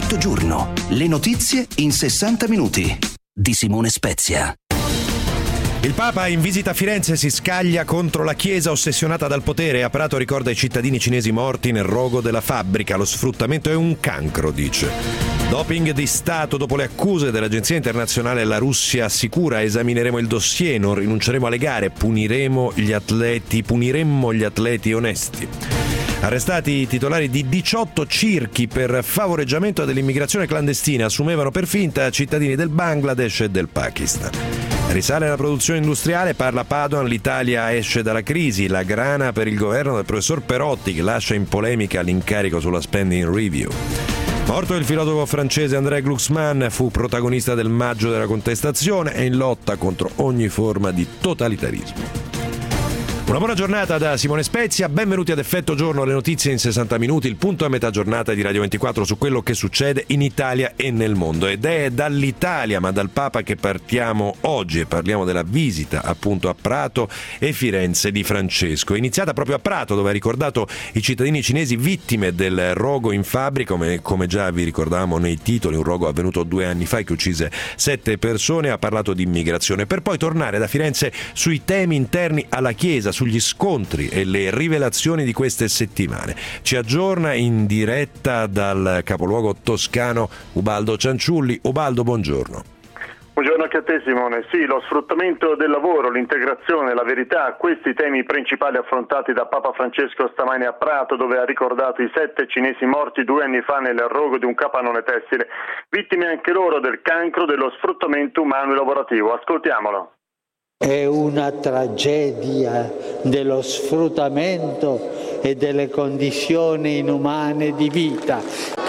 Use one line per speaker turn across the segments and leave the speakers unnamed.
Mezzogiorno, le notizie in 60 minuti di Simone Spezia.
Il Papa in visita a Firenze si scaglia contro la Chiesa ossessionata dal potere. A Prato ricorda i cittadini cinesi morti nel rogo della fabbrica. Lo sfruttamento è un cancro, dice. Doping di Stato dopo le accuse dell'Agenzia Internazionale. La Russia assicura: esamineremo il dossier, non rinunceremo alle gare, puniremmo gli atleti onesti. Arrestati i titolari di 18 circhi per favoreggiamento dell'immigrazione clandestina. Assumevano per finta cittadini del Bangladesh e del Pakistan. Risale la produzione industriale, parla Padoan, l'Italia esce dalla crisi, la grana per il governo del professor Perotti che lascia in polemica l'incarico sulla spending review. Morto il filosofo francese André Glucksmann, fu protagonista del maggio della contestazione e in lotta contro ogni forma di totalitarismo. Una buona giornata da Simone Spezia, benvenuti ad Effetto Giorno, le notizie in 60 minuti, il punto a metà giornata di Radio 24 su quello che succede in Italia e nel mondo. Ed è dall'Italia, ma dal Papa, che partiamo oggi e parliamo della visita appunto a Prato e Firenze di Francesco. È iniziata proprio a Prato, dove ha ricordato i cittadini cinesi vittime del rogo in fabbrica, come già vi ricordavamo nei titoli, un rogo avvenuto 2 anni fa che uccise 7 persone. Ha parlato di immigrazione, per poi tornare da Firenze sui temi interni alla Chiesa, sugli scontri e le rivelazioni di queste settimane. Ci aggiorna in diretta dal capoluogo toscano Ubaldo Cianciulli. Ubaldo, buongiorno.
Buongiorno anche a te, Simone. Sì, lo sfruttamento del lavoro, l'integrazione, la verità, questi temi principali affrontati da Papa Francesco stamani a Prato, dove ha ricordato i 7 cinesi morti 2 anni fa nel rogo di un capannone tessile, vittime anche loro del cancro dello sfruttamento umano e lavorativo. Ascoltiamolo.
È una tragedia dello sfruttamento e delle condizioni inumane di vita.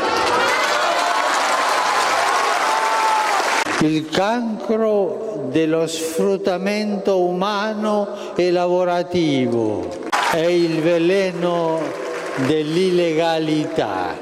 Il cancro dello sfruttamento umano e lavorativo è il veleno dell'illegalità.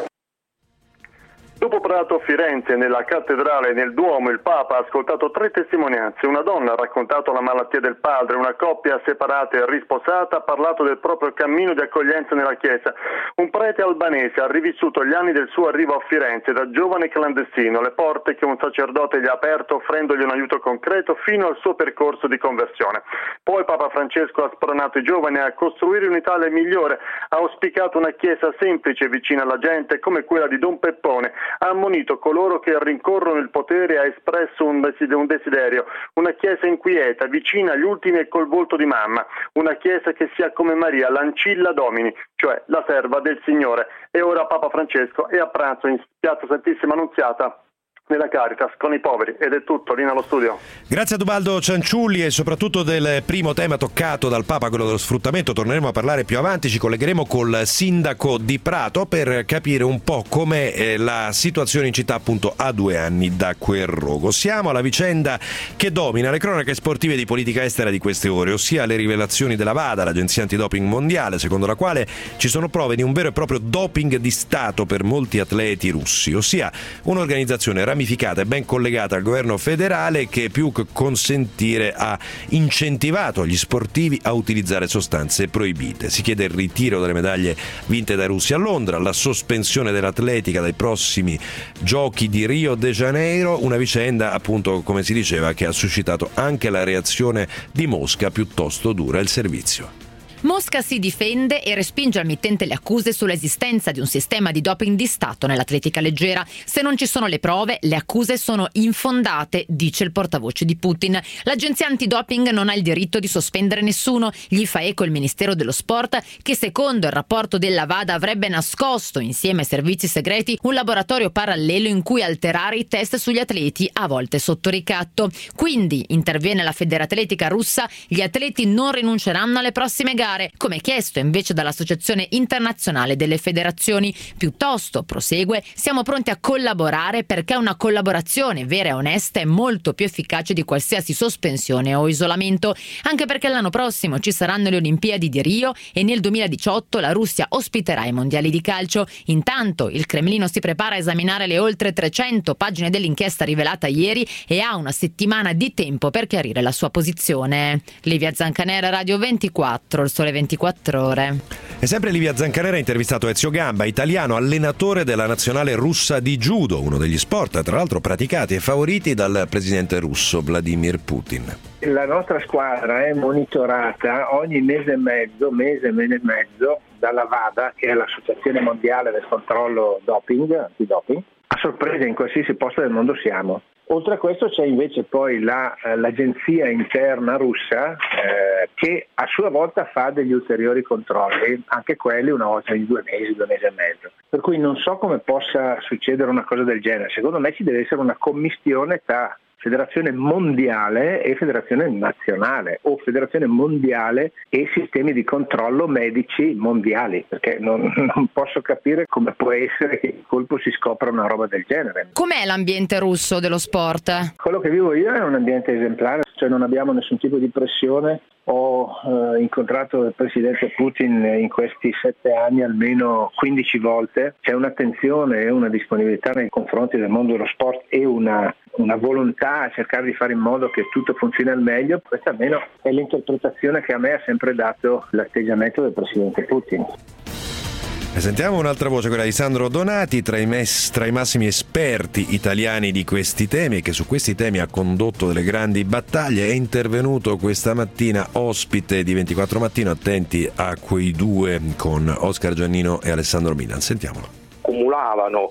Dopo Prato, Firenze, nella cattedrale e nel Duomo, il Papa ha ascoltato 3 testimonianze. Una donna ha raccontato la malattia del padre, una coppia separata e risposata ha parlato del proprio cammino di accoglienza nella Chiesa. Un prete albanese ha rivissuto gli anni del suo arrivo a Firenze da giovane clandestino, le porte che un sacerdote gli ha aperto offrendogli un aiuto concreto fino al suo percorso di conversione. Poi Papa Francesco ha spronato i giovani a costruire un'Italia migliore, ha auspicato una Chiesa semplice vicina alla gente come quella di Don Peppone, ha ammonito coloro che rincorrono il potere e ha espresso un desiderio, una Chiesa inquieta, vicina agli ultimi e col volto di mamma, una Chiesa che sia come Maria, l'ancilla Domini, cioè la serva del Signore. E ora Papa Francesco è a pranzo in Piazza Santissima Annunziata nella Caritas con i poveri. Ed è tutto, lì nello studio.
Grazie ad Ubaldo Cianciulli, e soprattutto del primo tema toccato dal Papa, quello dello sfruttamento, torneremo a parlare più avanti. Ci collegheremo col sindaco di Prato per capire un po' com'è la situazione in città appunto a 2 anni da quel rogo. Siamo alla vicenda che domina le cronache sportive di politica estera di queste ore, ossia le rivelazioni della WADA, l'agenzia antidoping mondiale, secondo la quale ci sono prove di un vero e proprio doping di Stato per molti atleti russi, ossia un'organizzazione ramificata e ben collegata al governo federale che più che consentire ha incentivato gli sportivi a utilizzare sostanze proibite. Si chiede il ritiro delle medaglie vinte dai russi a Londra, la sospensione dell'atletica dai prossimi giochi di Rio de Janeiro, una vicenda appunto, come si diceva, che ha suscitato anche la reazione di Mosca piuttosto dura. Il servizio.
Mosca si difende e respinge al mittente le accuse sull'esistenza di un sistema di doping di Stato nell'atletica leggera. Se non ci sono le prove, le accuse sono infondate, dice il portavoce di Putin. L'agenzia antidoping non ha il diritto di sospendere nessuno, gli fa eco il Ministero dello Sport, che secondo il rapporto della WADA avrebbe nascosto, insieme ai servizi segreti, un laboratorio parallelo in cui alterare i test sugli atleti, a volte sotto ricatto. Quindi, interviene la Federatletica russa, gli atleti non rinunceranno alle prossime gare, come chiesto invece dall'Associazione Internazionale delle Federazioni. Piuttosto, prosegue, siamo pronti a collaborare perché una collaborazione vera e onesta è molto più efficace di qualsiasi sospensione o isolamento, anche perché l'anno prossimo ci saranno le Olimpiadi di Rio e nel 2018 la Russia ospiterà i mondiali di calcio. Intanto il Cremlino si prepara a esaminare le oltre 300 pagine dell'inchiesta rivelata ieri e ha una settimana di tempo per chiarire la sua posizione. Livia Zancanera, Radio 24, il Sole 24 Ore.
E sempre Livia Zancanera ha intervistato Ezio Gamba, italiano, allenatore della nazionale russa di judo, uno degli sport tra l'altro praticati e favoriti dal presidente russo Vladimir Putin.
La nostra squadra è monitorata ogni mese e mezzo dalla WADA, che è l'Associazione Mondiale del Controllo Antidoping, a sorpresa in qualsiasi posto del mondo siamo. Oltre a questo c'è invece poi l'agenzia interna russa che a sua volta fa degli ulteriori controlli, anche quelli una volta ogni 2 mesi e mezzo. Per cui non so come possa succedere una cosa del genere. Secondo me ci deve essere una commistione tra federazione mondiale e federazione nazionale, o federazione mondiale e sistemi di controllo medici mondiali, perché non posso capire come può essere che in colpo si scopra una roba del genere.
Com'è l'ambiente russo dello sport?
Quello che vivo io è un ambiente esemplare, cioè non abbiamo nessun tipo di pressione. Ho incontrato il presidente Putin in questi 7 anni almeno 15 volte. C'è un'attenzione e una disponibilità nei confronti del mondo dello sport e una volontà a cercare di fare in modo che tutto funzioni al meglio. Questa almeno è l'interpretazione che a me ha sempre dato l'atteggiamento del presidente Putin.
E sentiamo un'altra voce, quella di Sandro Donati, tra i massimi esperti italiani di questi temi, e che su questi temi ha condotto delle grandi battaglie. È intervenuto questa mattina ospite di 24 Mattino. Attenti a quei due con Oscar Giannino e Alessandro Milan. Sentiamolo.
Accumulavano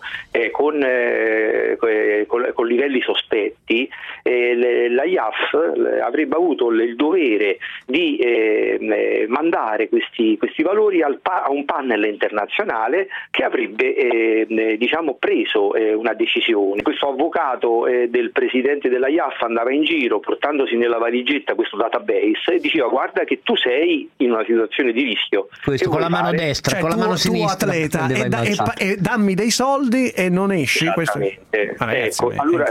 con livelli sospetti, la IAF avrebbe avuto il dovere di mandare questi valori a un panel internazionale che avrebbe preso una decisione. Questo avvocato del presidente della IAF andava in giro portandosi nella valigetta questo database e diceva: guarda che tu sei in una situazione di rischio.
Questo con la mano destra,
cioè,
con la mano sinistra.
Tu atleta e dammi dei soldi e non esci.
Esattamente.
Ragazzi,
allora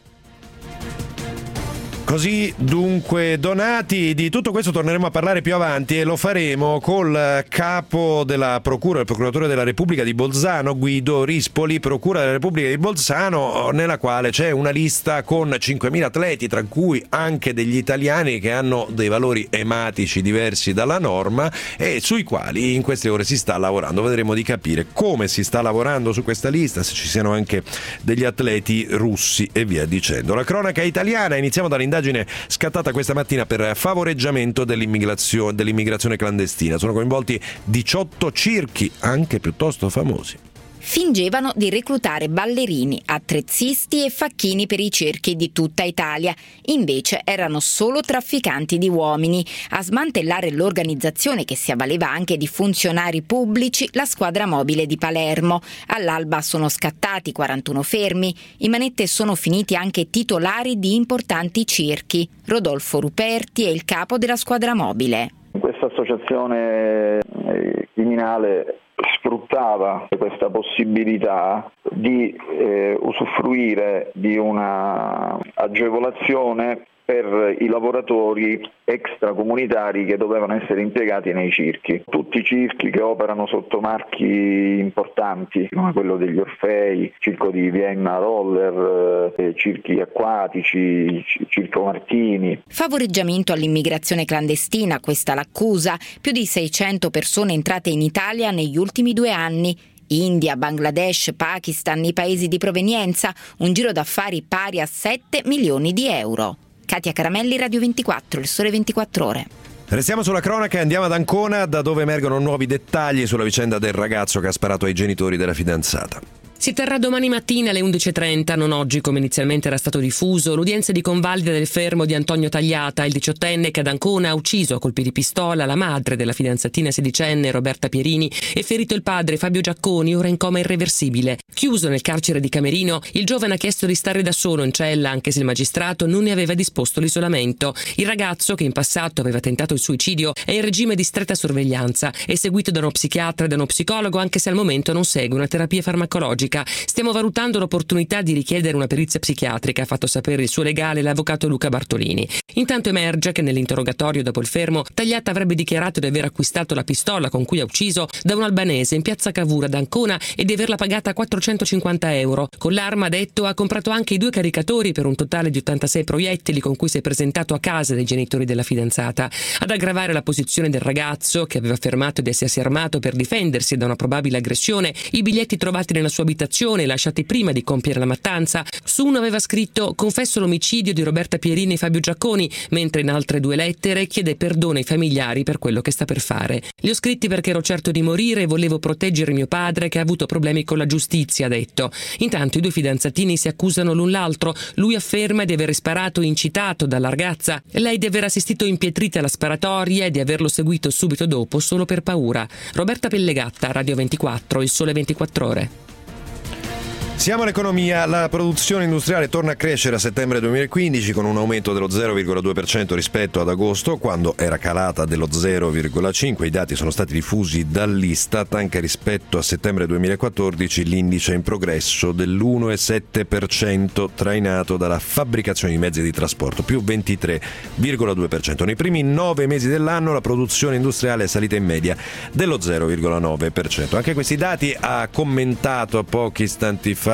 Così dunque Donati. Di tutto questo torneremo a parlare più avanti, e lo faremo col capo della procura, il procuratore della Repubblica di Bolzano, Guido Rispoli, procura della Repubblica di Bolzano, nella quale c'è una lista con 5.000 atleti, tra cui anche degli italiani che hanno dei valori ematici diversi dalla norma e sui quali in queste ore si sta lavorando. Vedremo di capire come si sta lavorando su questa lista, se ci siano anche degli atleti russi e via dicendo. La cronaca italiana, iniziamo dall'indagine scattata questa mattina per favoreggiamento dell'immigrazione clandestina. Sono coinvolti 18 circhi, anche piuttosto famosi.
Fingevano di reclutare ballerini, attrezzisti e facchini per i circhi di tutta Italia. Invece erano solo trafficanti di uomini. A smantellare l'organizzazione, che si avvaleva anche di funzionari pubblici, la squadra mobile di Palermo. All'alba sono scattati 41 fermi. In manette sono finiti anche titolari di importanti circhi. Rodolfo Ruperti è il capo della squadra mobile.
Questa associazione criminale sfruttava questa possibilità di usufruire di una agevolazione per i lavoratori extracomunitari che dovevano essere impiegati nei circhi. Tutti i circhi che operano sotto marchi importanti, come quello degli Orfei, Circo di Vienna Roller, circhi acquatici, Circo Martini.
Favoreggiamento all'immigrazione clandestina, questa l'accusa. Più di 600 persone entrate in Italia negli ultimi 2 anni. India, Bangladesh, Pakistan, i paesi di provenienza. Un giro d'affari pari a 7 milioni di euro. Katia Caramelli, Radio 24, il Sole 24 Ore.
Restiamo sulla cronaca e andiamo ad Ancona, da dove emergono nuovi dettagli sulla vicenda del ragazzo che ha sparato ai genitori della fidanzata.
Si terrà domani mattina alle 11.30, non oggi come inizialmente era stato diffuso, l'udienza di convalida del fermo di Antonio Tagliata, il 18enne che ad Ancona ha ucciso a colpi di pistola la madre della fidanzatina sedicenne Roberta Pierini e ferito il padre Fabio Giacconi, ora in coma irreversibile. Chiuso nel carcere di Camerino, il giovane ha chiesto di stare da solo in cella, anche se il magistrato non ne aveva disposto l'isolamento. Il ragazzo, che in passato aveva tentato il suicidio, è in regime di stretta sorveglianza, è seguito da uno psichiatra e da uno psicologo, anche se al momento non segue una terapia farmacologica. psicologica. Stiamo valutando l'opportunità di richiedere una perizia psichiatrica, ha fatto sapere il suo legale, l'avvocato Luca Bartolini. Intanto emerge che nell'interrogatorio dopo il fermo, Tagliata avrebbe dichiarato di aver acquistato la pistola con cui ha ucciso da un albanese in piazza Cavour ad Ancona e di averla pagata 450 euro. Con l'arma, ha detto, ha comprato anche i 2 caricatori per un totale di 86 proiettili con cui si è presentato a casa dei genitori della fidanzata. Ad aggravare la posizione del ragazzo, che aveva affermato di essersi armato per difendersi da una probabile aggressione, i biglietti trovati nella sua abitazione, lasciati prima di compiere la mattanza. Su uno aveva scritto «Confesso l'omicidio di Roberta Pierini e Fabio Giacconi», mentre in altre 2 lettere chiede perdono ai familiari per quello che sta per fare. Li ho scritti perché ero certo di morire e volevo proteggere mio padre che ha avuto problemi con la giustizia, ha detto. Intanto i 2 fidanzatini si accusano l'un l'altro. Lui afferma di aver sparato incitato dalla ragazza, lei di aver assistito impietrita alla sparatoria e di averlo seguito subito dopo solo per paura. Roberta Pellegatta, Radio 24, Il Sole 24 Ore.
Siamo all'economia. La produzione industriale torna a crescere a settembre 2015 con un aumento dello 0,2% rispetto ad agosto, quando era calata dello 0,5%. I dati sono stati diffusi dall'Istat. Anche rispetto a settembre 2014 l'indice è in progresso dell'1,7%, trainato dalla fabbricazione di mezzi di trasporto, più 23,2%. Nei primi 9 mesi dell'anno la produzione industriale è salita in media dello 0,9%. Anche questi dati ha commentato a pochi istanti fa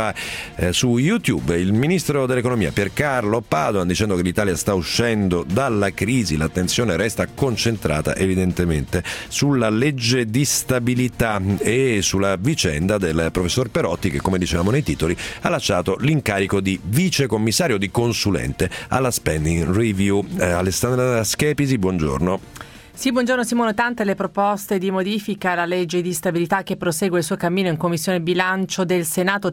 su YouTube il ministro dell'economia Piercarlo Padoan, dicendo che l'Italia sta uscendo dalla crisi. L'attenzione resta concentrata evidentemente sulla legge di stabilità e sulla vicenda del professor Perotti, che, come dicevamo nei titoli, ha lasciato l'incarico di vice commissario, di consulente alla Spending Review. Alessandra Schepisi, buongiorno.
Sì, buongiorno Simone. Tante le proposte di modifica alla legge di stabilità che prosegue il suo cammino in Commissione Bilancio del Senato,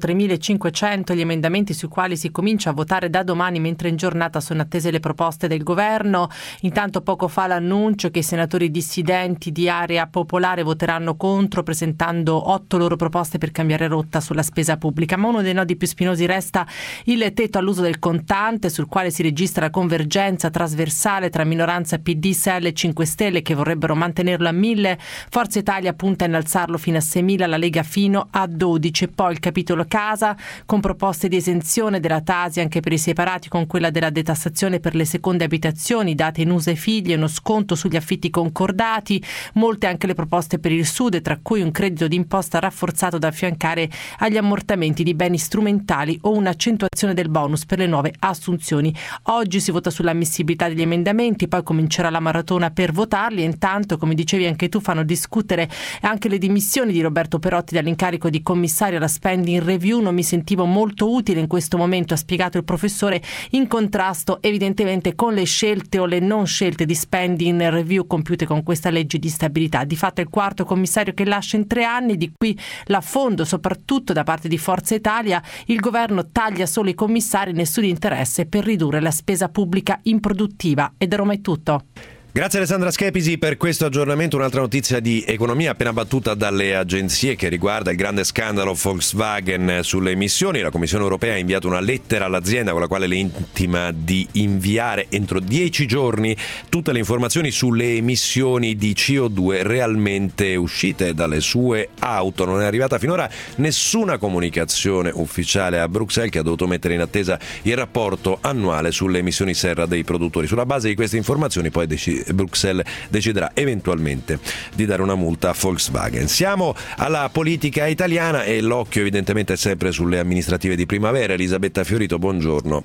3.500 gli emendamenti sui quali si comincia a votare da domani, mentre in giornata sono attese le proposte del governo. Intanto poco fa l'annuncio che i senatori dissidenti di Area Popolare voteranno contro, presentando 8 loro proposte per cambiare rotta sulla spesa pubblica. Ma uno dei nodi più spinosi resta il tetto all'uso del contante, sul quale si registra la convergenza trasversale tra minoranza PD, SEL e 5 Stelle, che vorrebbero mantenerlo a 1.000, Forza Italia punta a innalzarlo fino a 6.000, la Lega fino a 12. Poi il capitolo casa, con proposte di esenzione della Tasi anche per i separati, con quella della detassazione per le seconde abitazioni date in uso ai figli e uno sconto sugli affitti concordati. Molte anche le proposte per il Sud, tra cui un credito d'imposta rafforzato da affiancare agli ammortamenti di beni strumentali o un'accentuazione del bonus per le nuove assunzioni. Oggi si vota sull'ammissibilità degli emendamenti, poi comincerà la maratona per votare. E intanto, come dicevi anche tu, fanno discutere anche le dimissioni di Roberto Perotti dall'incarico di commissario alla Spending Review. Non mi sentivo molto utile in questo momento, ha spiegato il professore, in contrasto evidentemente con le scelte o le non scelte di Spending Review compiute con questa legge di stabilità. Di fatto è il 4º commissario che lascia in 3 anni, di qui l'affondo soprattutto da parte di Forza Italia. Il governo taglia solo i commissari, nessun interesse per ridurre la spesa pubblica improduttiva. E da Roma è tutto.
Grazie Alessandra Schepisi per questo aggiornamento. Un'altra notizia di economia appena battuta dalle agenzie, che riguarda il grande scandalo Volkswagen sulle emissioni. La Commissione europea ha inviato una lettera all'azienda con la quale le intima di inviare entro 10 giorni tutte le informazioni sulle emissioni di CO2 realmente uscite dalle sue auto. Non è arrivata finora nessuna comunicazione ufficiale a Bruxelles, che ha dovuto mettere in attesa il rapporto annuale sulle emissioni serra dei produttori. Sulla base di queste informazioni poi Bruxelles deciderà eventualmente di dare una multa a Volkswagen. Siamo alla politica italiana e l'occhio evidentemente è sempre sulle amministrative di primavera. Elisabetta Fiorito, buongiorno.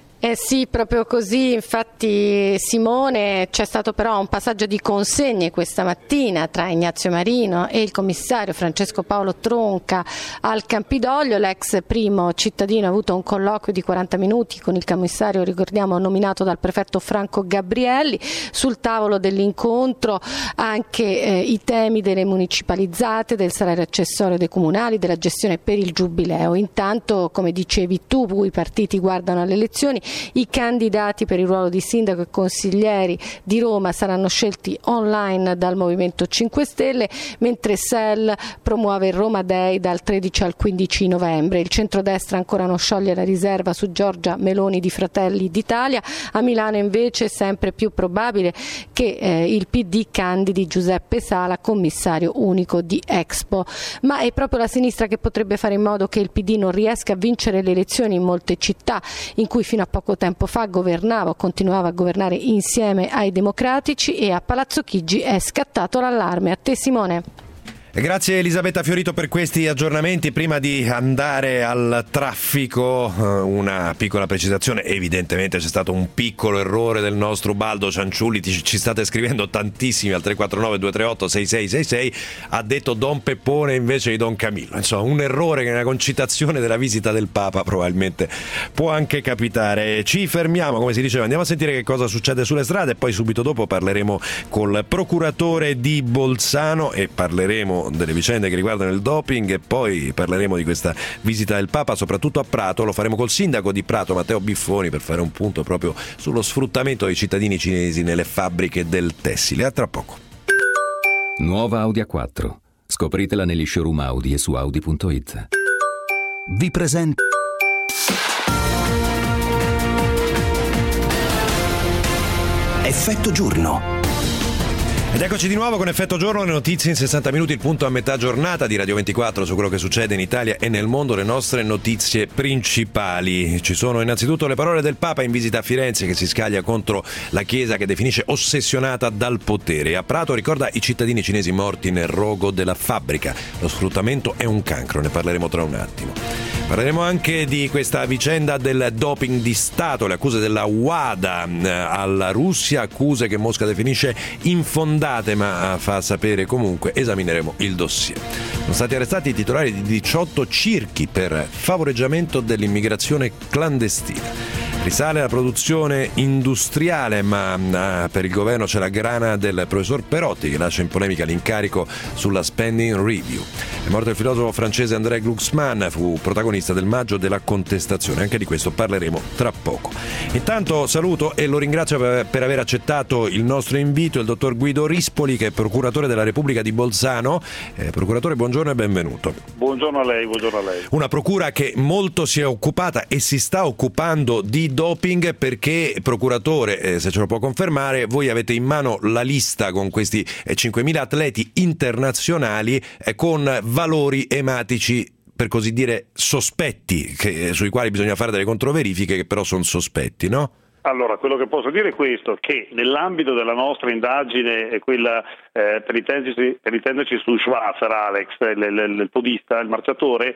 Sì, proprio così. Infatti, Simone, c'è stato però un passaggio di consegne questa mattina tra Ignazio Marino e il commissario Francesco Paolo Tronca al Campidoglio. L'ex primo cittadino ha avuto un colloquio di 40 minuti con il commissario, ricordiamo, nominato dal prefetto Franco Gabrielli. Sul tavolo dell'incontro anche i temi delle municipalizzate, del salario accessorio dei comunali, della gestione per il giubileo. Intanto, come dicevi tu, i partiti guardano alle elezioni I candidati per il ruolo di sindaco e consiglieri di Roma saranno scelti online dal Movimento 5 Stelle, mentre SEL promuove il Roma Day dal 13 al 15 novembre. Il centrodestra ancora non scioglie la riserva su Giorgia Meloni di Fratelli d'Italia. A Milano invece è sempre più probabile che il PD candidi Giuseppe Sala, commissario unico di Expo. Ma è proprio la sinistra che potrebbe fare in modo che il PD non riesca a vincere le elezioni in molte città in cui fino a poco tempo fa governava o continuava a governare insieme ai democratici, e a Palazzo Chigi è scattato l'allarme. A te, Simone.
Grazie Elisabetta Fiorito per questi aggiornamenti. Prima di andare al traffico, una piccola precisazione: evidentemente c'è stato un piccolo errore del nostro Ubaldo Cianciulli, ci state scrivendo tantissimi al 349 238 6666, ha detto Don Peppone invece di Don Camillo. Insomma, un errore che nella concitazione della visita del Papa probabilmente può anche capitare. Ci fermiamo, come si diceva, andiamo a sentire che cosa succede sulle strade e poi subito dopo parleremo col procuratore di Bolzano e parleremo delle vicende che riguardano il doping, e poi parleremo di questa visita del Papa soprattutto a Prato. Lo faremo col sindaco di Prato, Matteo Biffoni, per fare un punto proprio sullo sfruttamento dei cittadini cinesi nelle fabbriche del tessile. A tra poco.
Nuova Audi A4. Scopritela negli showroom Audi e su Audi.it.
Vi presento Effetto Giorno.
Ed eccoci di nuovo con Effetto Giorno, le notizie in 60 minuti, il punto a metà giornata di Radio 24 su quello che succede in Italia e nel mondo, le nostre notizie principali. Ci sono innanzitutto le parole del Papa in visita a Firenze, che si scaglia contro la Chiesa che definisce ossessionata dal potere. A Prato ricorda i cittadini cinesi morti nel rogo della fabbrica. Lo sfruttamento è un cancro, ne parleremo tra un attimo. Parleremo anche di questa vicenda del doping di Stato, le accuse della WADA alla Russia, accuse che Mosca definisce infondate, ma fa sapere comunque. Esamineremo il dossier. Sono stati arrestati i titolari di 18 circhi per favoreggiamento dell'immigrazione clandestina. Risale la produzione industriale, ma per il governo c'è la grana del professor Perotti, che lascia in polemica l'incarico sulla spending review. È morto il filosofo francese André Glucksmann, fu protagonista del maggio della contestazione. Anche di questo parleremo tra poco. Intanto saluto e lo ringrazio per aver accettato il nostro invito il dottor Guido Rispoli, che è procuratore della Repubblica di Bolzano. Procuratore, buongiorno e benvenuto.
Buongiorno a lei, buongiorno a lei.
Una procura che molto si è occupata e si sta occupando di doping, perché, procuratore, se ce lo può confermare, voi avete in mano la lista con questi 5.000 atleti internazionali con valori ematici, per così dire, sospetti, sui quali bisogna fare delle controverifike, che però sono sospetti, no?
Allora, quello che posso dire è questo, che nell'ambito della nostra indagine, quella per intenderci su Schwarzer, Alex, il podista, il marciatore,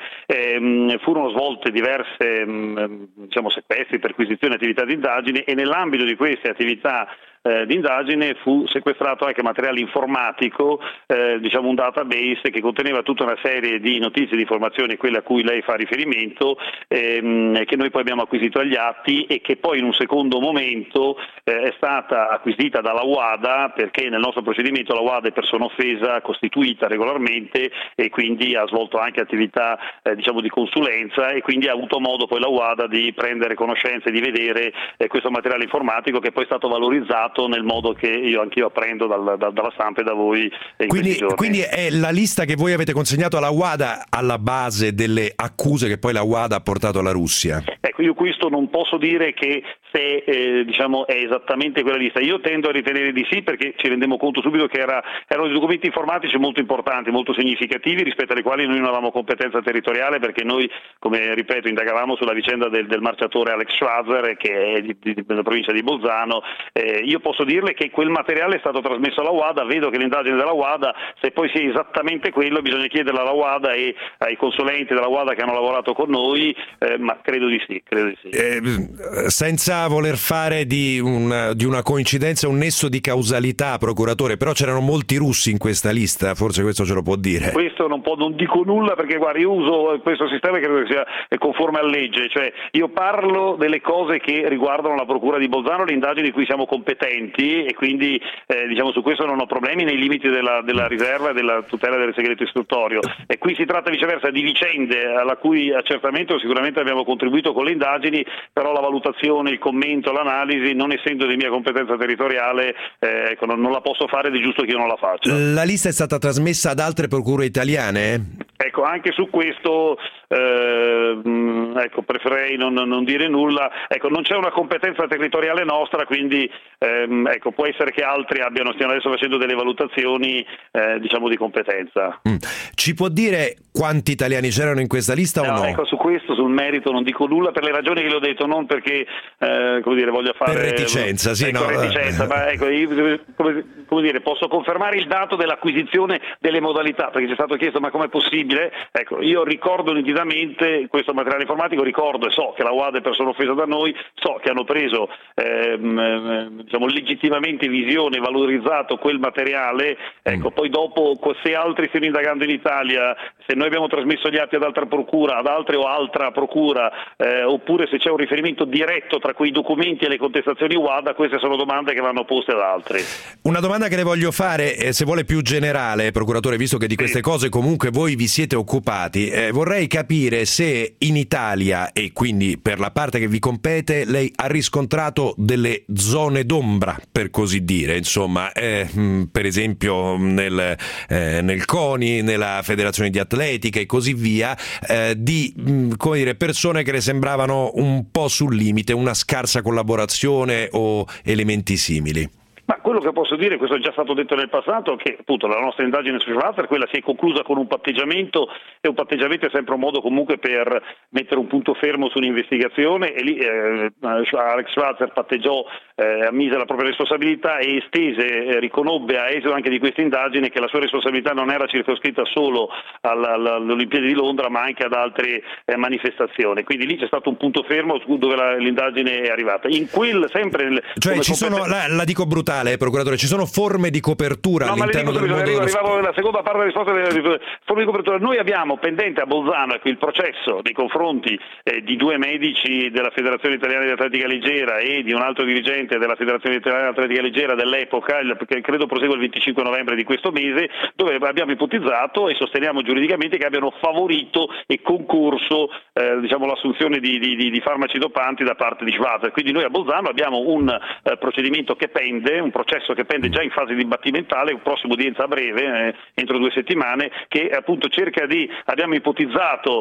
furono svolte diverse sequestri, perquisizioni, attività di indagine, e nell'ambito di queste attività di indagine fu sequestrato anche materiale informatico, un database che conteneva tutta una serie di notizie, di informazioni, quelle a cui lei fa riferimento, che noi poi abbiamo acquisito agli atti e che poi in un secondo momento è stata acquisita dalla WADA, perché nel nostro procedimento la WADA è persona offesa costituita regolarmente e quindi ha svolto anche attività di consulenza, e quindi ha avuto modo poi la WADA di prendere conoscenza e di vedere questo materiale informatico, che poi è stato valorizzato nel modo che anch'io apprendo dalla stampa e da voi in questi giorni.
Quindi è la lista che voi avete consegnato alla WADA alla base delle accuse che poi la WADA ha portato alla Russia?
Ecco, io questo non posso dire che se è esattamente quella lista. Io tendo a ritenere di sì, perché ci rendiamo conto subito che erano dei documenti informatici molto importanti, molto significativi, rispetto ai quali noi non avevamo competenza territoriale, perché noi, come ripeto, indagavamo sulla vicenda del marciatore Alex Schwarzer, che è della provincia di Bolzano. Io posso dirle che quel materiale è stato trasmesso alla WADA, vedo che l'indagine della WADA, se poi sia esattamente quello, bisogna chiederla alla WADA e ai consulenti della WADA che hanno lavorato con noi, ma credo di sì.
Senza voler fare di una coincidenza un nesso di causalità, procuratore, però c'erano molti russi in questa lista, forse questo ce lo può dire.
Questo non dico nulla, perché guarda, io uso questo sistema che credo che sia conforme a legge, cioè io parlo delle cose che riguardano la Procura di Bolzano, le indagini di cui siamo competenti, e quindi su questo non ho problemi nei limiti della riserva e della tutela del segreto istruttorio. E qui si tratta viceversa di vicende alla cui accertamento sicuramente abbiamo contribuito con le indagini, però la valutazione, il commento, l'analisi, non essendo di mia competenza territoriale, non la posso fare ed è giusto che io non la faccia.
La lista è stata trasmessa ad altre procure italiane?
Ecco, anche su questo preferirei non dire nulla. Ecco, non c'è una competenza territoriale nostra, quindi può essere che altri stiano adesso facendo delle valutazioni di competenza.
Ci può dire quanti italiani c'erano in questa lista o no?
Ecco, su questo, sul merito non dico nulla per le ragioni che le ho detto, non perché voglio fare
per reticenza,
ma io posso confermare il dato dell'acquisizione delle modalità, perché ci è stato chiesto ma com'è possibile. Ecco, io ricordo nitidamente questo materiale informatico, ricordo e so che la UAD è persona offesa da noi, so che hanno preso legittimamente visione, valorizzato quel materiale. Ecco, poi dopo, se altri stiano indagando in Italia, se noi abbiamo trasmesso gli atti ad altra procura, ad altre o altra procura, oppure se c'è un riferimento diretto tra quei documenti e le contestazioni UAD, queste sono domande che vanno poste ad altri.
Una domanda che le voglio fare, se vuole più generale, procuratore, visto che di queste cose comunque voi vi siete occupati, vorrei capire se in Italia, e quindi per la parte che vi compete, lei ha riscontrato delle zone d'ombra, per così dire, insomma, per esempio nel CONI, nella Federazione di Atletica e così via, di persone che le sembravano un po' sul limite, una scarsa collaborazione o elementi simili.
Ma quello che posso dire, questo è già stato detto nel passato, che appunto la nostra indagine su Schwarzer, quella si è conclusa con un patteggiamento, e un patteggiamento è sempre un modo comunque per mettere un punto fermo su un'investigazione, e lì Alex Schwarzer patteggiò, ammise la propria responsabilità e estese, riconobbe a esito anche di questa indagine che la sua responsabilità non era circoscritta solo all'Olimpiadi di Londra, ma anche ad altre manifestazioni. Quindi lì c'è stato un punto fermo dove l'indagine è arrivata. In quel sempre
la dico brutale, procuratore, ci sono forme di copertura all'interno del mondo dello sport.
Arrivavo alla seconda parte della risposta delle forme di copertura. Noi abbiamo pendente a Bolzano il processo nei confronti di 2 medici della Federazione Italiana di Atletica Leggera e di un altro dirigente della Federazione Italiana di Atletica Leggera dell'epoca, che credo prosegue il 25 novembre di questo mese, dove abbiamo ipotizzato e sosteniamo giuridicamente che abbiano favorito e concorso l'assunzione di farmaci dopanti da parte di Schwarzer. Quindi noi a Bolzano abbiamo un procedimento che pende, un processo che pende già in fase dibattimentale, un prossimo udienza a breve, entro 2 settimane, che appunto abbiamo ipotizzato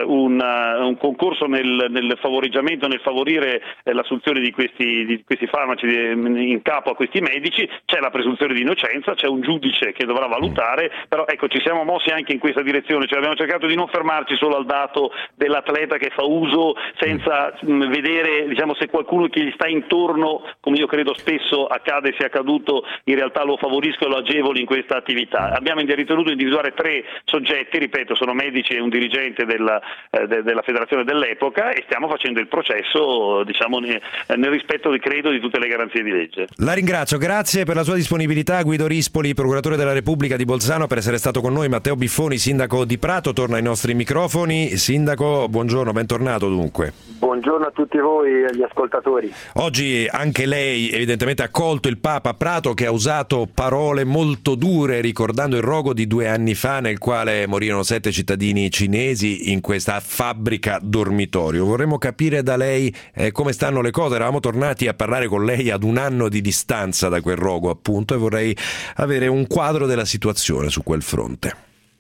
un concorso nel favoreggiamento, nel favorire l'assunzione di questi farmaci in capo a questi medici. C'è la presunzione di innocenza, c'è un giudice che dovrà valutare, però ecco, ci siamo mossi anche in questa direzione, cioè abbiamo cercato di non fermarci solo al dato dell'atleta che fa uso senza vedere se qualcuno che gli sta intorno, come io credo spesso accade, sia accaduto, in realtà lo favorisco e lo agevoli in questa attività. Abbiamo ritenuto di individuare 3 soggetti, ripeto, sono medici e un dirigente della federazione dell'epoca, e stiamo facendo il processo nel rispetto, credo, di tutte le garanzie di legge.
La ringrazio, grazie per la sua disponibilità. Guido Rispoli, procuratore della Repubblica di Bolzano, per essere stato con noi. Matteo Biffoni, sindaco di Prato, torna ai nostri microfoni. Sindaco, buongiorno, bentornato dunque.
Buongiorno a tutti voi e agli ascoltatori.
Oggi anche lei evidentemente ha accolto il Papa a Prato, che ha usato parole molto dure ricordando il rogo di 2 anni fa nel quale morirono 7 cittadini cinesi in questa fabbrica dormitorio. Vorremmo capire da lei come stanno le cose. Eravamo tornati a parlare con lei ad 1 anno di distanza da quel rogo, appunto, e vorrei avere un quadro della situazione su quel fronte.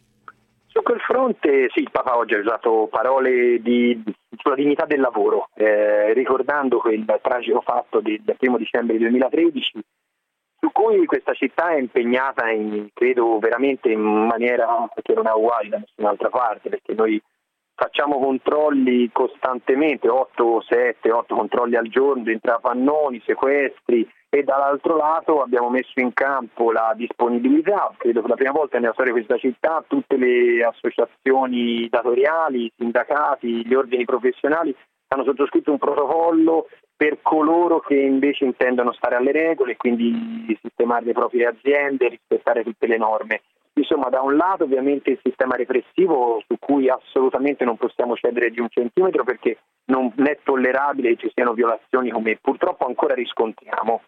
Su quel fronte sì, il Papa oggi ha usato parole sulla dignità del lavoro, ricordando quel tragico fatto del 1 dicembre 2013, su cui questa città è impegnata credo veramente in maniera che non ha uguali da nessun'altra parte, perché noi facciamo controlli costantemente, 8 controlli al giorno, intrapannoni, sequestri, e dall'altro lato abbiamo messo in campo la disponibilità, credo per la prima volta nella storia di questa città, tutte le associazioni datoriali, i sindacati, gli ordini professionali hanno sottoscritto un protocollo per coloro che invece intendono stare alle regole e quindi sistemare le proprie aziende, rispettare tutte le norme. Insomma, da un lato ovviamente il sistema repressivo, su cui assolutamente non possiamo cedere di 1 centimetro, perché non è tollerabile che ci siano violazioni come purtroppo ancora riscontriamo.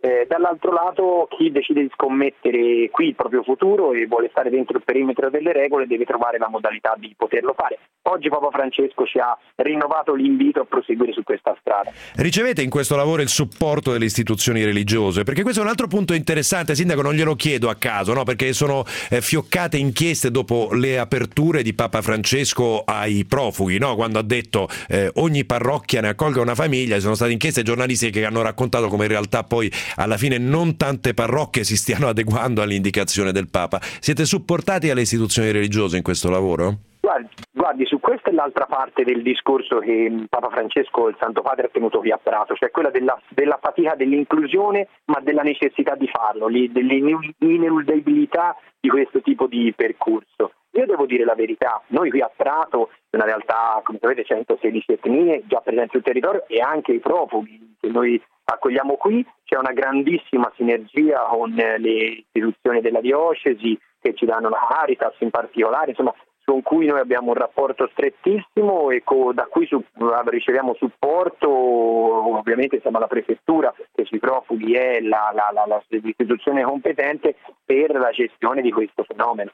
Dall'altro lato chi decide di scommettere qui il proprio futuro e vuole stare dentro il perimetro delle regole deve trovare la modalità di poterlo fare. Oggi Papa Francesco ci ha rinnovato l'invito a proseguire su questa strada.
Ricevete in questo lavoro il supporto delle istituzioni religiose? Perché questo è un altro punto interessante, Sindaco, non glielo chiedo a caso, no? Perché sono fioccate inchieste dopo le aperture di Papa Francesco ai profughi, no? Quando ha detto ogni parrocchia ne accolga una famiglia. Ci sono state inchieste giornalistiche che hanno raccontato come in realtà poi alla fine non tante parrocchie si stiano adeguando all'indicazione del Papa. Siete supportati alle istituzioni religiose in questo lavoro?
Guardi, su questa è l'altra parte del discorso che Papa Francesco, il Santo Padre, ha tenuto qui a Prato, cioè quella della fatica dell'inclusione, ma della necessità di farlo, dell'ineludibilità di questo tipo di percorso. Io devo dire la verità, noi qui a Prato, una realtà, come sapete, 116 etnie già presenti sul territorio e anche i profughi che noi accogliamo qui, c'è una grandissima sinergia con le istituzioni della diocesi che ci danno la Caritas in particolare, insomma, con cui noi abbiamo un rapporto strettissimo e da cui riceviamo supporto. Ovviamente siamo alla prefettura, che sui profughi è l'istituzione competente per la gestione di questo fenomeno.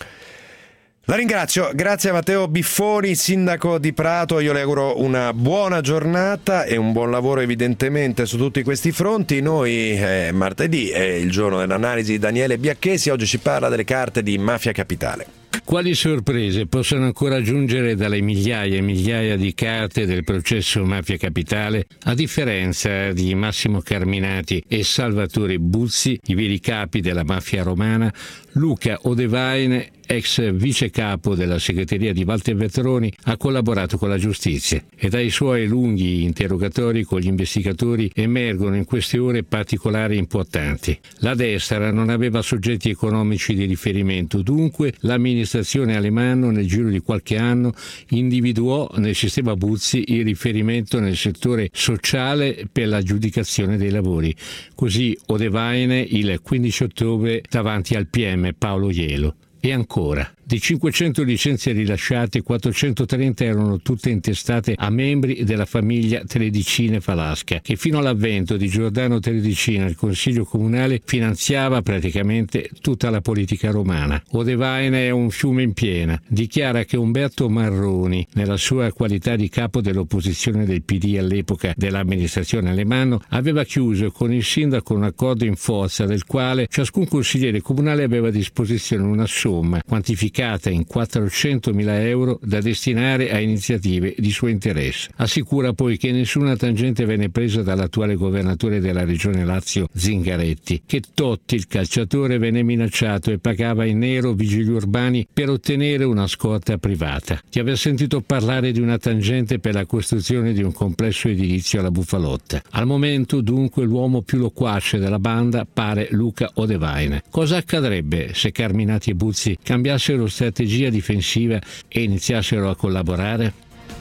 La ringrazio, grazie a Matteo Biffoni, sindaco di Prato. Io le auguro una buona giornata e un buon lavoro evidentemente su tutti questi fronti. Noi martedì è il giorno dell'analisi di Daniele Biacchesi, oggi ci parla delle carte di Mafia Capitale.
Quali sorprese possono ancora giungere dalle migliaia e migliaia di carte del processo Mafia Capitale? A differenza di Massimo Carminati e Salvatore Buzzi, i veri capi della mafia romana, Luca Odevaine, ex vice capo della segreteria di Walter Veltroni, ha collaborato con la giustizia e dai suoi lunghi interrogatori con gli investigatori emergono in queste ore particolari importanti. La destra non aveva soggetti economici di riferimento, dunque l'amministrazione Alemanno nel giro di qualche anno individuò nel sistema Buzzi il riferimento nel settore sociale per l'aggiudicazione dei lavori. Così Odevaine il 15 ottobre davanti al PM Paolo Ielo. E ancora, di 500 licenze rilasciate, 430 erano tutte intestate a membri della famiglia Tredicine-Falasca, che fino all'avvento di Giordano Tredicine al Consiglio Comunale finanziava praticamente tutta la politica romana. Odevaine è un fiume in piena. Dichiara che Umberto Marroni, nella sua qualità di capo dell'opposizione del PD all'epoca dell'amministrazione Alemanno, aveva chiuso con il sindaco un accordo in forza del quale ciascun consigliere comunale aveva a disposizione una somma quantificata in 400.000 euro da destinare a iniziative di suo interesse. Assicura poi che nessuna tangente venne presa dall'attuale governatore della regione Lazio Zingaretti, che Totti, il calciatore, venne minacciato e pagava in nero vigili urbani per ottenere una scorta privata. Di aver sentito parlare di una tangente per la costruzione di un complesso edilizio alla Bufalotta. Al momento, dunque, l'uomo più loquace della banda pare Luca Odevaine. Cosa accadrebbe se Carminati e Buzzi cambiassero strategia difensiva e iniziassero a collaborare?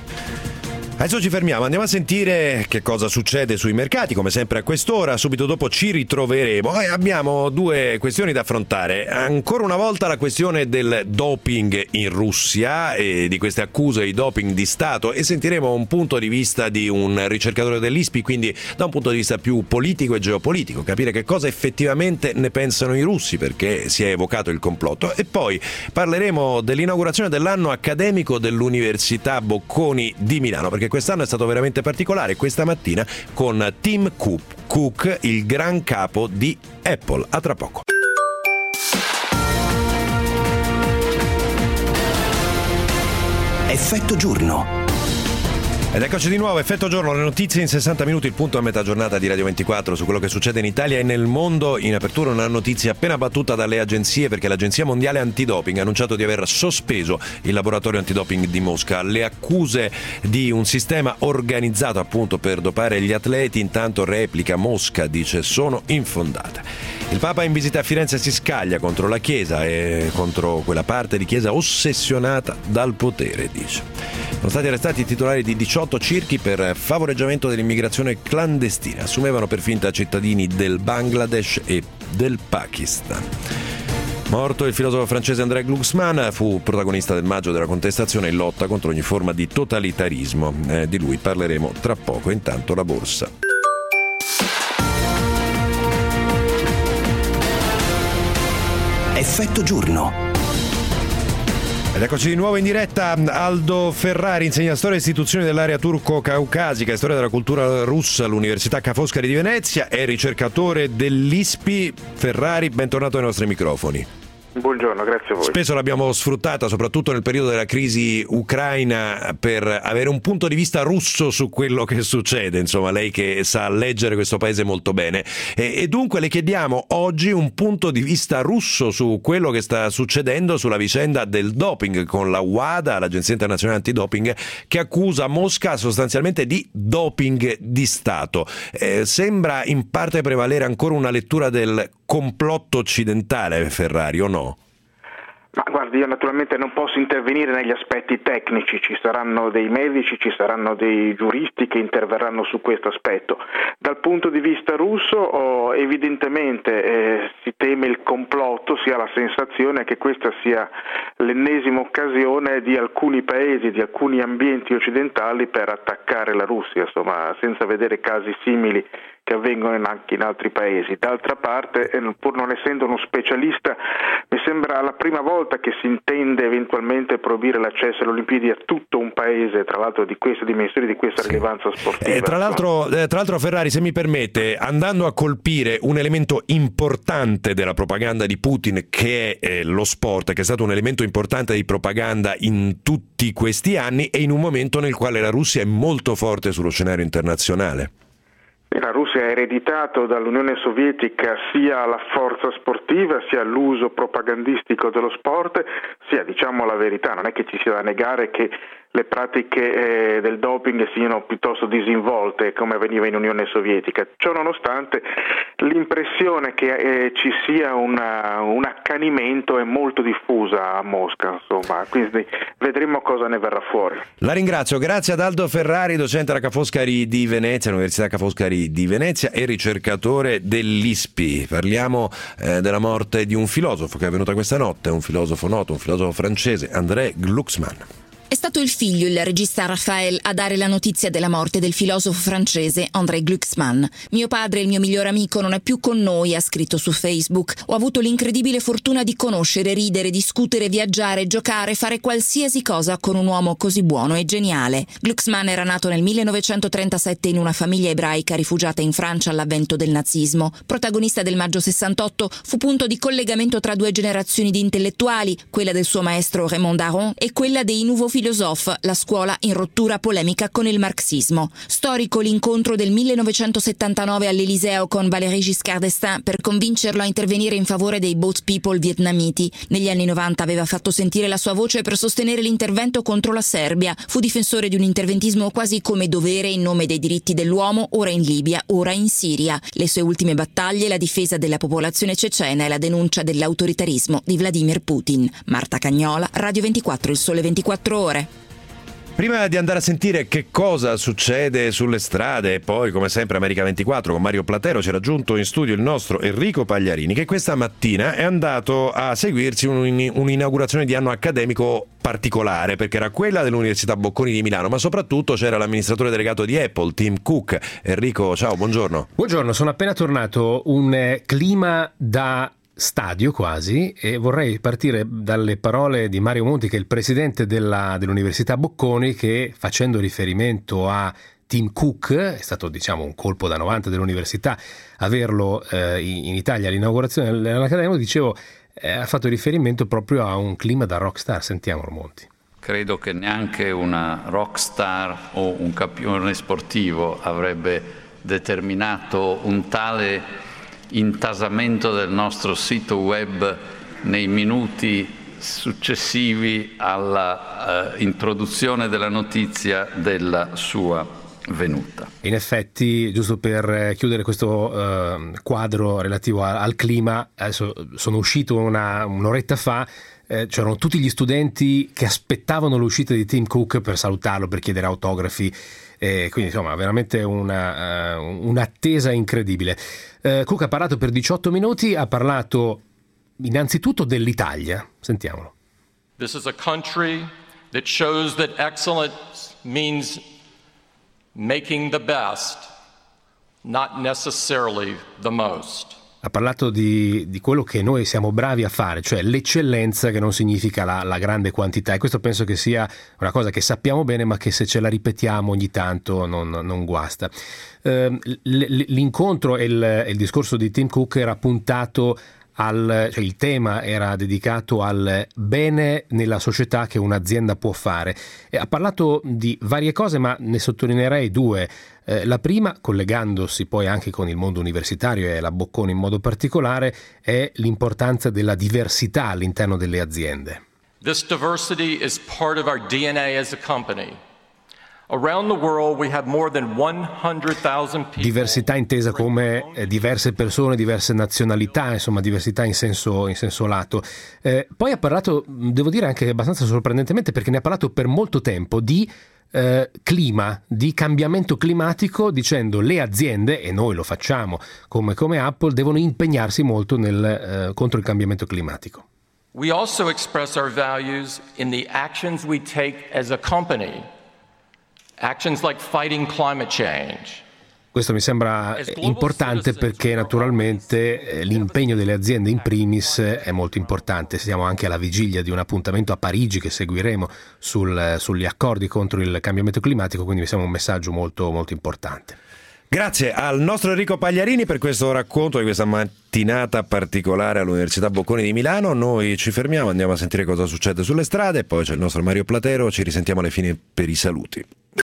Adesso ci fermiamo, andiamo a sentire che cosa succede sui mercati, come sempre a quest'ora. Subito dopo ci ritroveremo e abbiamo due questioni da affrontare. Ancora una volta la questione del doping in Russia e di queste accuse di doping di Stato, e sentiremo un punto di vista di un ricercatore dell'ISPI, quindi da un punto di vista più politico e geopolitico, capire che cosa effettivamente ne pensano i russi, perché si è evocato il complotto. E poi parleremo dell'inaugurazione dell'anno accademico dell'Università Bocconi di Milano, perché quest'anno è stato veramente particolare, questa mattina con Tim Cook, il gran capo di Apple. A tra poco.
Effetto giorno.
Ed eccoci di nuovo, Effetto Giorno, le notizie in 60 minuti, il punto a metà giornata di Radio 24 su quello che succede in Italia e nel mondo. In apertura una notizia appena battuta dalle agenzie, perché l'Agenzia Mondiale Antidoping ha annunciato di aver sospeso il laboratorio antidoping di Mosca. Le accuse di un sistema organizzato appunto per dopare gli atleti, intanto replica Mosca, dice sono infondate. Il Papa in visita a Firenze si scaglia contro la Chiesa e contro quella parte di Chiesa ossessionata dal potere, dice. Sono stati arrestati i titolari di 18 circhi per favoreggiamento dell'immigrazione clandestina. Assumevano per finta cittadini del Bangladesh e del Pakistan. Morto il filosofo francese André Glucksmann, fu protagonista del maggio della contestazione in lotta contro ogni forma di totalitarismo. Di lui parleremo tra poco, intanto la borsa.
Effetto giorno.
Ed eccoci di nuovo in diretta. Aldo Ferrari insegna storia e istituzioni dell'area turco-caucasica e storia della cultura russa all'Università Ca' Foscari di Venezia, è ricercatore dell'ISPI. Ferrari, bentornato ai nostri microfoni.
Buongiorno, grazie a voi.
Spesso l'abbiamo sfruttata, soprattutto nel periodo della crisi ucraina, per avere un punto di vista russo su quello che succede, insomma, lei che sa leggere questo paese molto bene. E dunque le chiediamo oggi un punto di vista russo su quello che sta succedendo sulla vicenda del doping, con la WADA, l'Agenzia Internazionale Antidoping, che accusa Mosca sostanzialmente di doping di Stato. Sembra in parte prevalere ancora una lettura del complotto occidentale, Ferrari, o no?
Ma guardi, io naturalmente non posso intervenire negli aspetti tecnici, ci saranno dei medici, ci saranno dei giuristi che interverranno su questo aspetto. Dal punto di vista russo evidentemente si teme il complotto, si ha la sensazione che questa sia l'ennesima occasione di alcuni paesi, di alcuni ambienti occidentali per attaccare la Russia, insomma, senza vedere casi simili che avvengono anche in altri paesi. D'altra parte, pur non essendo uno specialista, mi sembra la prima volta che si intende eventualmente proibire l'accesso alle Olimpiadi a tutto un paese, tra l'altro di queste dimensioni, di questa rilevanza sportiva.
Tra l'altro Ferrari, se mi permette, andando a colpire un elemento importante della propaganda di Putin, che è lo sport, che è stato un elemento importante di propaganda in tutti questi anni e in un momento nel quale la Russia è molto forte sullo scenario internazionale.
La Russia ha ereditato dall'Unione Sovietica sia la forza sportiva, sia l'uso propagandistico dello sport, sia, diciamo la verità, non è che ci sia da negare che le pratiche del doping siano piuttosto disinvolte come avveniva in Unione Sovietica. Ciò nonostante l'impressione che ci sia un accanimento è molto diffusa a Mosca, insomma, quindi vedremo cosa ne verrà fuori.
La ringrazio, grazie ad Aldo Ferrari, docente alla Ca' Foscari di Venezia, Università Ca' Foscari di Venezia e ricercatore dell'ISPI. Parliamo della morte di un filosofo che è avvenuta questa notte, un filosofo noto, un filosofo francese, André Glucksmann.
È stato il figlio, il regista Raphaël, a dare la notizia della morte del filosofo francese André Glucksmann. Mio padre, il mio migliore amico, non è più con noi, ha scritto su Facebook. Ho avuto l'incredibile fortuna di conoscere, ridere, discutere, viaggiare, giocare, fare qualsiasi cosa con un uomo così buono e geniale. Glucksmann era nato nel 1937 in una famiglia ebraica rifugiata in Francia all'avvento del nazismo. Protagonista del Maggio 68, fu punto di collegamento tra due generazioni di intellettuali, quella del suo maestro Raymond Aron e quella dei Nouveaux Philosophes, la scuola in rottura polemica con il marxismo. Storico l'incontro del 1979 all'Eliseo con Valéry Giscard d'Estaing per convincerlo a intervenire in favore dei boat people vietnamiti. Negli anni 90 aveva fatto sentire la sua voce per sostenere l'intervento contro la Serbia. Fu difensore di un interventismo quasi come dovere in nome dei diritti dell'uomo, ora in Libia, ora in Siria. Le sue ultime battaglie, la difesa della popolazione cecena e la denuncia dell'autoritarismo di Vladimir Putin. Marta Cagnola, Radio 24, Il Sole 24 Ore.
Prima di andare a sentire che cosa succede sulle strade e poi, come sempre, America 24 con Mario Platero, ci è raggiunto in studio il nostro Enrico Pagliarini, che questa mattina è andato a seguirsi un'inaugurazione di anno accademico particolare, perché era quella dell'Università Bocconi di Milano, ma soprattutto c'era l'amministratore delegato di Apple, Tim Cook. Enrico, ciao, buongiorno.
Buongiorno, sono appena tornato. Un clima da stadio quasi, e vorrei partire dalle parole di Mario Monti, che è il presidente dell'Università Bocconi, che, facendo riferimento a Tim Cook, è stato, diciamo, un colpo da 90 dell'università averlo in Italia all'inaugurazione dell'Accademia, dicevo, ha fatto riferimento proprio a un clima da rockstar. Sentiamolo, Monti.
Credo che neanche una rockstar o un campione sportivo avrebbe determinato un tale intasamento del nostro sito web nei minuti successivi alla introduzione della notizia della sua venuta.
In effetti, giusto per chiudere questo quadro relativo al clima, adesso sono uscito un'oretta fa, c'erano tutti gli studenti che aspettavano l'uscita di Tim Cook per salutarlo, per chiedere autografi, quindi insomma veramente un'attesa incredibile. Cook ha parlato per 18 minuti, ha parlato innanzitutto dell'Italia. Sentiamolo.
This is a country that shows that excellence means making the best, not necessarily the most.
Ha parlato di quello che noi siamo bravi a fare, cioè l'eccellenza, che non significa la grande quantità, e questo penso che sia una cosa che sappiamo bene, ma che se ce la ripetiamo ogni tanto non guasta. L'incontro e il discorso di Tim Cook era puntato cioè il tema era dedicato al bene nella società che un'azienda può fare. Ha parlato di varie cose, ma ne sottolineerei due. La prima, collegandosi poi anche con il mondo universitario e la Bocconi in modo particolare, è l'importanza della diversità all'interno delle aziende.
This diversity is part of our DNA as a company. Around the world we have more than 100,000 people.
Diversità intesa come diverse persone, diverse nazionalità, insomma diversità in senso lato. Poi ha parlato, devo dire anche abbastanza sorprendentemente, perché ne ha parlato per molto tempo, di clima, di cambiamento climatico, dicendo le aziende, e noi lo facciamo come Apple, devono impegnarsi molto contro il cambiamento climatico.
We also express our values in the actions we take as a company. Actions like fighting climate change.
Questo mi sembra importante perché naturalmente l'impegno delle aziende in primis è molto importante. Siamo anche alla vigilia di un appuntamento a Parigi che seguiremo sugli accordi contro il cambiamento climatico, quindi mi sembra un messaggio molto, molto importante.
Grazie al nostro Enrico Pagliarini per questo racconto di questa mattinata particolare all'Università Bocconi di Milano. Noi ci fermiamo, andiamo a sentire cosa succede sulle strade, poi c'è il nostro Mario Platero, ci risentiamo alle fine per i saluti.